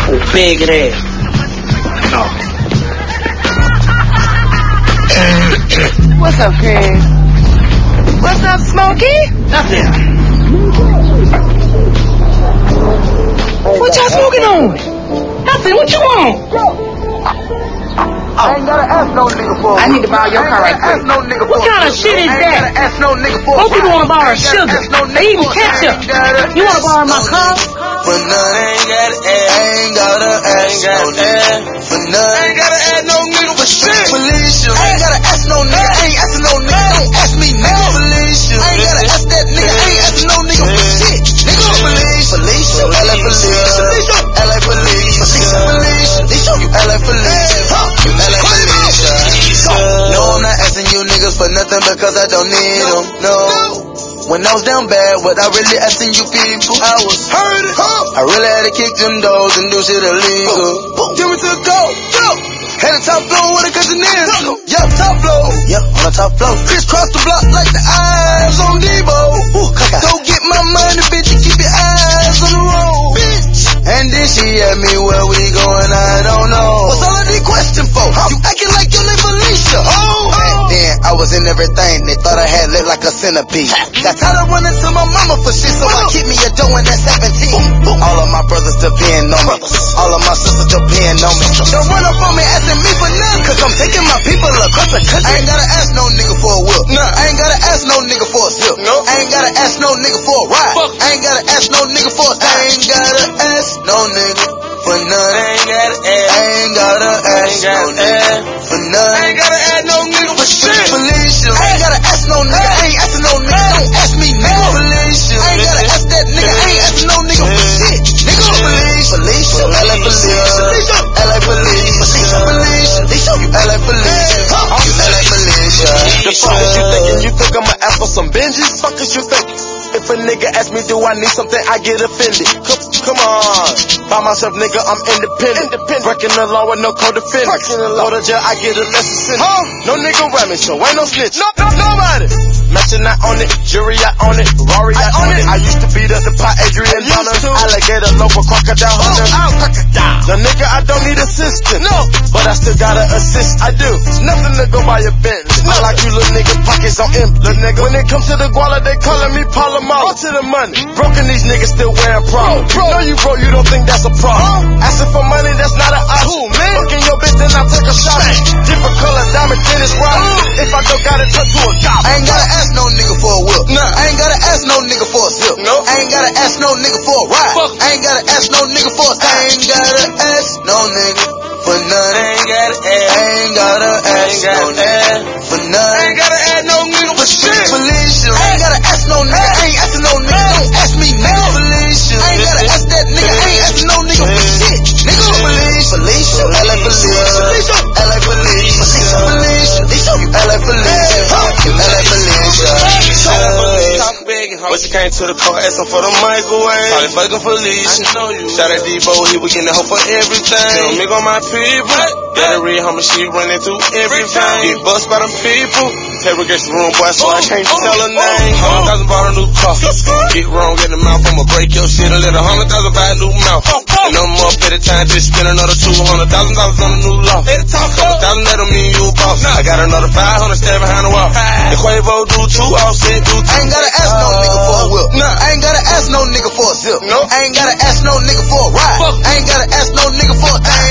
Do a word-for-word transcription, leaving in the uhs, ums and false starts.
Big ass. No. What's up, Craig? What's up, Smokey? Nothing. What y'all smoking on? Nothing. What you want? I ain't gotta ask no nigga for I need to borrow your car right quick. No nigga What kind of shit is I ain't that? gotta ask no nigga for Most people wanna borrow sugar. They even ketchup. You wanna borrow my car? For none, ain't gotta ask. Ain't gotta ask no nigga. For none, ain't gotta ask no nigga for shit. Felicia, ain't gotta ask no nigga. Ain't asking no nigga. Don't ask me, nigga. Felicia, ain't gotta ask that nigga. Ain't asking no nigga for shit. Nigga, Felicia, Felicia, L A Felicia, L A Felicia, Felicia, Felicia, L A Felicia, L A Felicia. No, I'm not asking you niggas for nothing because I don't need them. No. When I was down bad, what I really asking you people, I was hurting. I really had to kick them doors and do shit illegal. Give me to the go, go. Had a top floor with a cousin in. Yeah, top floor. Yeah, on the top floor. Crisscross the block like the eyes on Debo. Go get my money, bitch, and keep your eyes on the road, bitch. And then she asked me where we going, I don't know. What's all of these questions for? You acting like your name Felicia. Oh. Back then, I was in everything. They thought I had lit like a centipede. Got tired of running to my mama for shit, so I keep me a dough in that seventeen. All of my brothers depend on me. All of my sisters depend on me. Don't run up on me asking me for nothing, cause I'm taking my people across the country. I ain't gotta ask no nigga for a whip. Nah. I ain't gotta ask no nigga for a sip. No. I ain't gotta ask no nigga for a ride. Fuck. I ain't gotta ask no nigga for a thing. I ain't gotta ask no nigga for none. I ain't gotta ask. I ain't gotta ask no nigga for none. I ain't gotta ask no nigga for shit. Felicia, I ain't gotta ask no nigga. I ain't asking no nigga. Don't ask me, nigga. Felicia, I ain't gotta ask that nigga. I ain't asking no nigga for shit. Nigga, Felicia, Felicia, L A Felicia, L A Felicia, Felicia, L A Felicia, L A Felicia. The fuck is you thinking? You think I'ma ask for some binges? Fuck is you thinking? If a nigga ask me do I need something, I get offended. Come, come on, by myself, nigga, I'm independent. independent. Breaking the law with no co-defendant. Go to jail, I get a lesson sentence. Huh? No nigga rap me, so ain't no snitch. No, no, nobody. Matching I on it, jury I on it, Rory I, I on it. it. I used to beat up the pot, Adrian Donner, alligator, local crocodile hunter. Oh, crocodile. The nigga, I don't need assistance. No, but I still gotta assist. I do. It's nothing to go by your Bentley. I like you little nigga pockets on empty. Little nigga, when it comes to the guala, they calling me Palomar. On to the money. Broken these niggas still wearing problems. Bro, bro, you broke, you don't think that's a problem. Huh? Asking for money, that's not an option. Ooh, man. Fucking your bitch, then I take a shot. Different color diamond tennis rock. Uh. If I don't got it, touch to a cop. I ain't gotta ask no nigga for a whip. Nah. I ain't gotta ask no nigga for a sip. No. I ain't gotta ask no nigga for a ride. Fuck. I ain't gotta ask no nigga for a thing. I ain't gotta ask no nigga for none. I ain't gotta ask. I ain't gotta ask no nigga for none. I ain't gotta ask no nigga for shit. Felicia, I ain't gotta ask no nigga. I ain't asking no nigga. Don't ask me, nigga. Felicia, I ain't gotta ask that nigga. I ain't asking no nigga for shit. Nigga, Felicia, Felicia, L A Felicia, L A Felicia, Felicia, L A Felicia, L A Felicia. When she came to the car asking for the microwave, probably fucking Felicia. Shout out Debo, he was getting the hope for everything. Tell me on my people, got a real homie, she running through everything. Get bust by them people. Interrogation room, boy, so I can't tell her name. Hundred thousand bought a new car. Get wrong in the mouth, I'ma break your shit and let a hundred thousand buy a new mouth. And I'm up at a time, just spend another two hundred thousand dollars on a new law. Couple thousand, let them mean you a boss. I got another five hundred stand behind the wall. The Quavo do two, Offset do two. I ain't gotta ask no nigga for a whip. Nah, I ain't gotta ask no nigga for a zip. No, I ain't gotta ask no nigga for a ride. I ain't gotta ask no nigga for a thing.